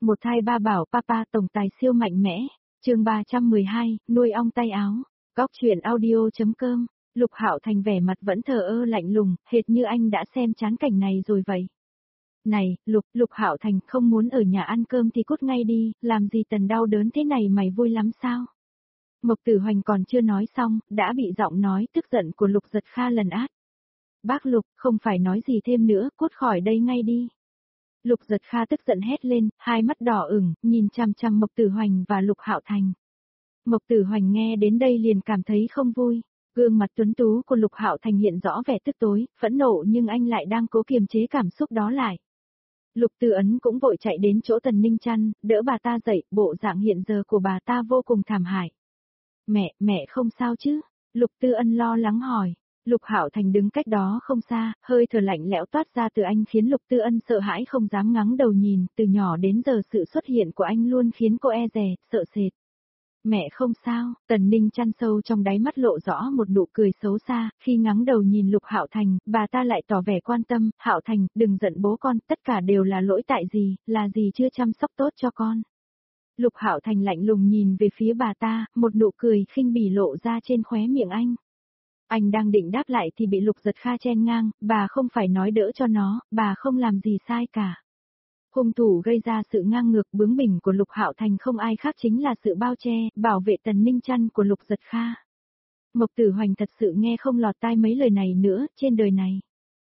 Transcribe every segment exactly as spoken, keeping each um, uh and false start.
Một thai ba bảo papa tổng tài siêu mạnh mẽ. Chương ba trăm mười hai, nuôi ong tay áo. Góc truyện audio.com. Lục Hạo Thành vẻ mặt vẫn thờ ơ lạnh lùng, hệt như anh đã xem chán cảnh này rồi vậy. Này, Lục, Lục Hạo Thành không muốn ở nhà ăn cơm thì cút ngay đi, làm gì Tần đau đớn thế này mày vui lắm sao? Mộc Tử Hoành còn chưa nói xong, đã bị giọng nói tức giận của Lục Giật Kha lần át. Bác Lục, không phải nói gì thêm nữa, cút khỏi đây ngay đi. Lục Giật Kha tức giận hét lên, hai mắt đỏ ửng, nhìn chằm chằm Mộc Tử Hoành và Lục Hạo Thành. Mộc Tử Hoành nghe đến đây liền cảm thấy không vui, gương mặt tuấn tú của Lục Hạo Thành hiện rõ vẻ tức tối, phẫn nộ nhưng anh lại đang cố kiềm chế cảm xúc đó lại. Lục Tư Ấn cũng vội chạy đến chỗ Tần Ninh Chăn, đỡ bà ta dậy, bộ dạng hiện giờ của bà ta vô cùng thảm hại. Mẹ, mẹ không sao chứ? Lục Tư Ân lo lắng hỏi. Lục Hạo Thành đứng cách đó không xa, hơi thở lạnh lẽo toát ra từ anh khiến Lục Tư Ân sợ hãi không dám ngắng đầu nhìn, từ nhỏ đến giờ sự xuất hiện của anh luôn khiến cô e dè, sợ sệt. Mẹ không sao, Tần Ninh Chăn sâu trong đáy mắt lộ rõ một nụ cười xấu xa, khi ngắng đầu nhìn Lục Hạo Thành, bà ta lại tỏ vẻ quan tâm, Hạo Thành, đừng giận bố con, tất cả đều là lỗi tại dì, là dì chưa chăm sóc tốt cho con. Lục Hạo Thành lạnh lùng nhìn về phía bà ta, một nụ cười khinh bỉ lộ ra trên khóe miệng anh. Anh đang định đáp lại thì bị Lục Giật Kha chen ngang, bà không phải nói đỡ cho nó, bà không làm gì sai cả. Hung thủ gây ra sự ngang ngược bướng bỉnh của Lục Hạo Thành không ai khác chính là sự bao che, bảo vệ Tần Ninh Chăn của Lục Giật Kha. Mộc Tử Hoành thật sự nghe không lọt tai mấy lời này nữa, trên đời này.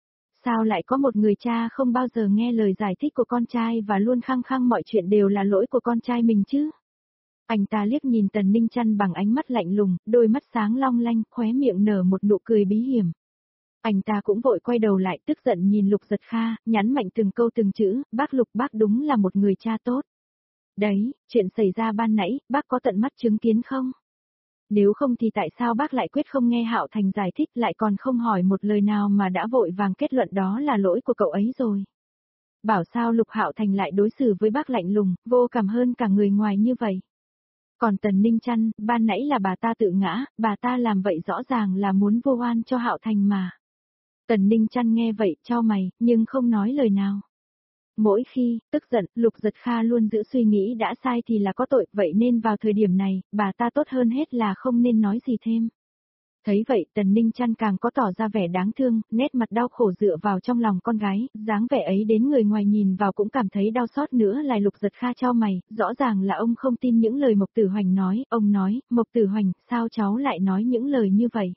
Sao lại có một người cha không bao giờ nghe lời giải thích của con trai và luôn khăng khăng mọi chuyện đều là lỗi của con trai mình chứ? Anh ta liếc nhìn Tần Ninh Chăn bằng ánh mắt lạnh lùng, đôi mắt sáng long lanh, khóe miệng nở một nụ cười bí hiểm. Anh ta cũng vội quay đầu lại tức giận nhìn Lục Giật Kha, nhắn mạnh từng câu từng chữ, bác Lục bác đúng là một người cha tốt. Đấy, chuyện xảy ra ban nãy, bác có tận mắt chứng kiến không? Nếu không thì tại sao bác lại quyết không nghe Hạo Thành giải thích lại còn không hỏi một lời nào mà đã vội vàng kết luận đó là lỗi của cậu ấy rồi. Bảo sao Lục Hạo Thành lại đối xử với bác lạnh lùng, vô cảm hơn cả người ngoài như vậy. Còn Tần Ninh Chăn, ban nãy là bà ta tự ngã, bà ta làm vậy rõ ràng là muốn vô oan cho Hạo Thành mà. Tần Ninh Chăn nghe vậy, chau mày, nhưng không nói lời nào. Mỗi khi, tức giận, Lục Giật Kha luôn giữ suy nghĩ đã sai thì là có tội, vậy nên vào thời điểm này, bà ta tốt hơn hết là không nên nói gì thêm. Thấy vậy, Tần Ninh Chăn càng có tỏ ra vẻ đáng thương, nét mặt đau khổ dựa vào trong lòng con gái, dáng vẻ ấy đến người ngoài nhìn vào cũng cảm thấy đau xót nữa lại Lục Giật Kha chau mày, rõ ràng là ông không tin những lời Mộc Tử Hoành nói, ông nói, Mộc Tử Hoành, sao cháu lại nói những lời như vậy?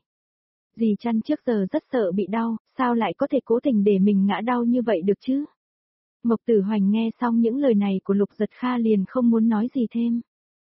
Dì Chăn trước giờ rất sợ bị đau, sao lại có thể cố tình để mình ngã đau như vậy được chứ? Mộc Tử Hoành nghe xong những lời này của Lục Giật Kha liền không muốn nói gì thêm.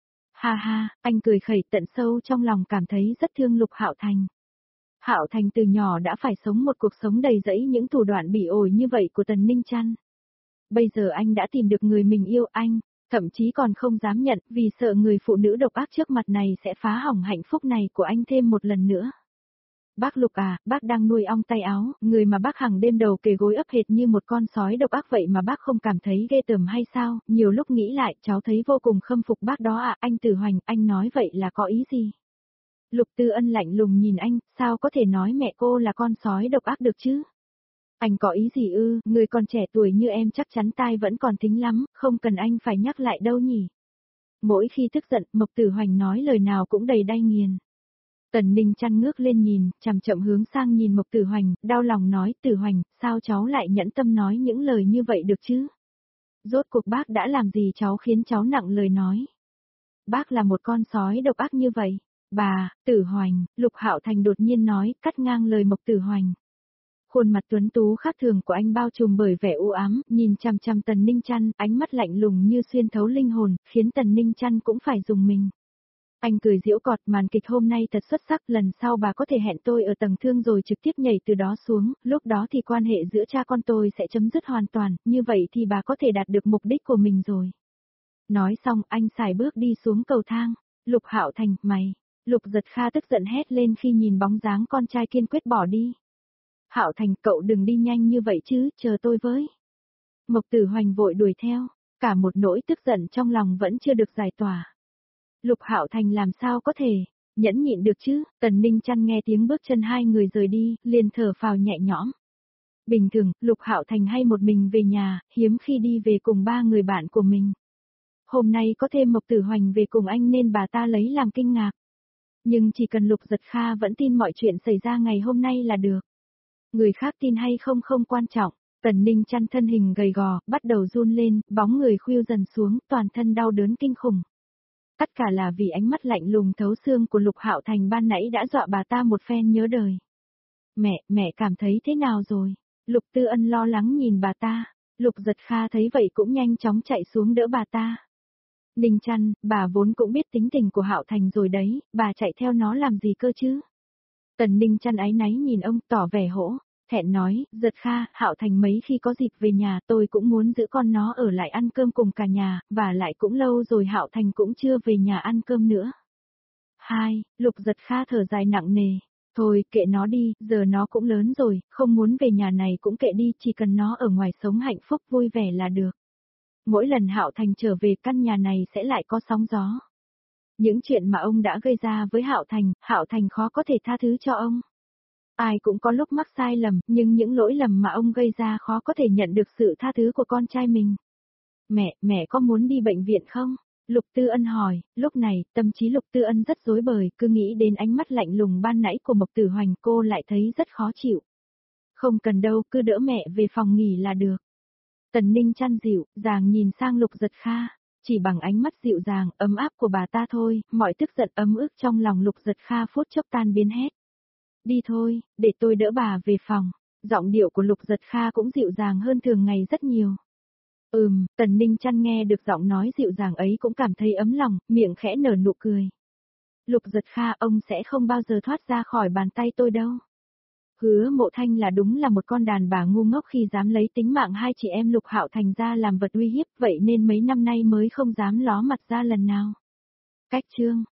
Ha ha, anh cười khẩy tận sâu trong lòng cảm thấy rất thương Lục Hạo Thành. Hạo Thành từ nhỏ đã phải sống một cuộc sống đầy rẫy những thủ đoạn bỉ ổi như vậy của Tần Ninh Chăn. Bây giờ anh đã tìm được người mình yêu anh, thậm chí còn không dám nhận vì sợ người phụ nữ độc ác trước mặt này sẽ phá hỏng hạnh phúc này của anh thêm một lần nữa. Bác Lục à, bác đang nuôi ong tay áo, người mà bác hàng đêm đầu kề gối ấp hệt như một con sói độc ác vậy mà bác không cảm thấy ghê tởm hay sao? Nhiều lúc nghĩ lại, cháu thấy vô cùng khâm phục bác đó à, anh Tử Hoành, anh nói vậy là có ý gì? Lục Tư Ân lạnh lùng nhìn anh, sao có thể nói mẹ cô là con sói độc ác được chứ? Anh có ý gì ư, người còn trẻ tuổi như em chắc chắn tai vẫn còn thính lắm, không cần anh phải nhắc lại đâu nhỉ? Mỗi khi tức giận, Mộc Tử Hoành nói lời nào cũng đầy đay nghiền. Tần Ninh Chăn ngước lên nhìn, chậm chậm hướng sang nhìn Mộc Tử Hoành, đau lòng nói, Tử Hoành, sao cháu lại nhẫn tâm nói những lời như vậy được chứ? Rốt cuộc bác đã làm gì cháu khiến cháu nặng lời nói? Bác là một con sói độc ác như vậy. Bà, Tử Hoành, Lục Hạo Thành đột nhiên nói, cắt ngang lời Mộc Tử Hoành. Khuôn mặt tuấn tú khác thường của anh bao trùm bởi vẻ u ám, nhìn chằm chằm Tần Ninh Chăn, ánh mắt lạnh lùng như xuyên thấu linh hồn, khiến Tần Ninh Chăn cũng phải dùng mình. Anh cười giễu cọt, màn kịch hôm nay thật xuất sắc, lần sau bà có thể hẹn tôi ở tầng thương rồi trực tiếp nhảy từ đó xuống, lúc đó thì quan hệ giữa cha con tôi sẽ chấm dứt hoàn toàn, như vậy thì bà có thể đạt được mục đích của mình rồi. Nói xong, anh xài bước đi xuống cầu thang. Lục Hạo Thành, mày. Lục Giật Kha tức giận hét lên khi nhìn bóng dáng con trai kiên quyết bỏ đi. Hạo Thành, cậu đừng đi nhanh như vậy chứ, chờ tôi với. Mộc Tử Hoành vội đuổi theo, cả một nỗi tức giận trong lòng vẫn chưa được giải tỏa. Lục Hạo Thành làm sao có thể, nhẫn nhịn được chứ? Tần Ninh Chăn nghe tiếng bước chân hai người rời đi, liền thở phào nhẹ nhõm. Bình thường, Lục Hạo Thành hay một mình về nhà, hiếm khi đi về cùng ba người bạn của mình. Hôm nay có thêm Mộc Tử Hoành về cùng anh nên bà ta lấy làm kinh ngạc. Nhưng chỉ cần Lục Giật Kha vẫn tin mọi chuyện xảy ra ngày hôm nay là được. Người khác tin hay không không quan trọng. Tần Ninh Chăn thân hình gầy gò, bắt đầu run lên, bóng người khuỵu dần xuống, toàn thân đau đớn kinh khủng. Tất cả là vì ánh mắt lạnh lùng thấu xương của Lục Hạo Thành ban nãy đã dọa bà ta một phen nhớ đời. Mẹ, mẹ cảm thấy thế nào rồi? Lục Tư Ân lo lắng nhìn bà ta. Lục Giật Kha thấy vậy cũng nhanh chóng chạy xuống đỡ bà ta. Ninh Chăn, bà vốn cũng biết tính tình của Hạo Thành rồi đấy, bà chạy theo nó làm gì cơ chứ? Tần Ninh Chăn áy náy nhìn ông tỏ vẻ hổ, thẹn nói, Giật Kha, Hạo Thành mấy khi có dịp về nhà tôi cũng muốn giữ con nó ở lại ăn cơm cùng cả nhà, và lại cũng lâu rồi Hạo Thành cũng chưa về nhà ăn cơm nữa. Hai, Lục Giật Kha thở dài nặng nề. Thôi, kệ nó đi, giờ nó cũng lớn rồi, không muốn về nhà này cũng kệ đi, chỉ cần nó ở ngoài sống hạnh phúc vui vẻ là được. Mỗi lần Hạo Thành trở về căn nhà này sẽ lại có sóng gió. Những chuyện mà ông đã gây ra với Hạo Thành, Hạo Thành khó có thể tha thứ cho ông. Ai cũng có lúc mắc sai lầm, nhưng những lỗi lầm mà ông gây ra khó có thể nhận được sự tha thứ của con trai mình. Mẹ, mẹ có muốn đi bệnh viện không? Lục Tư Ân hỏi, lúc này, tâm trí Lục Tư Ân rất rối bời, cứ nghĩ đến ánh mắt lạnh lùng ban nãy của Mộc Tử Hoành cô lại thấy rất khó chịu. Không cần đâu, cứ đỡ mẹ về phòng nghỉ là được. Tần Ninh Chăn dịu, dàng nhìn sang Lục Giật Kha, chỉ bằng ánh mắt dịu dàng, ấm áp của bà ta thôi, mọi tức giận ấm ức trong lòng Lục Giật Kha phút chốc tan biến hết. Đi thôi, để tôi đỡ bà về phòng. Giọng điệu của Lục Giật Kha cũng dịu dàng hơn thường ngày rất nhiều. Ừm, Tần Ninh Chăn nghe được giọng nói dịu dàng ấy cũng cảm thấy ấm lòng, miệng khẽ nở nụ cười. Lục Giật Kha, ông sẽ không bao giờ thoát ra khỏi bàn tay tôi đâu. Hứa Mộ Thanh là đúng là một con đàn bà ngu ngốc khi dám lấy tính mạng hai chị em Lục Hạo Thành ra làm vật uy hiếp, vậy nên mấy năm nay mới không dám ló mặt ra lần nào. Cách chương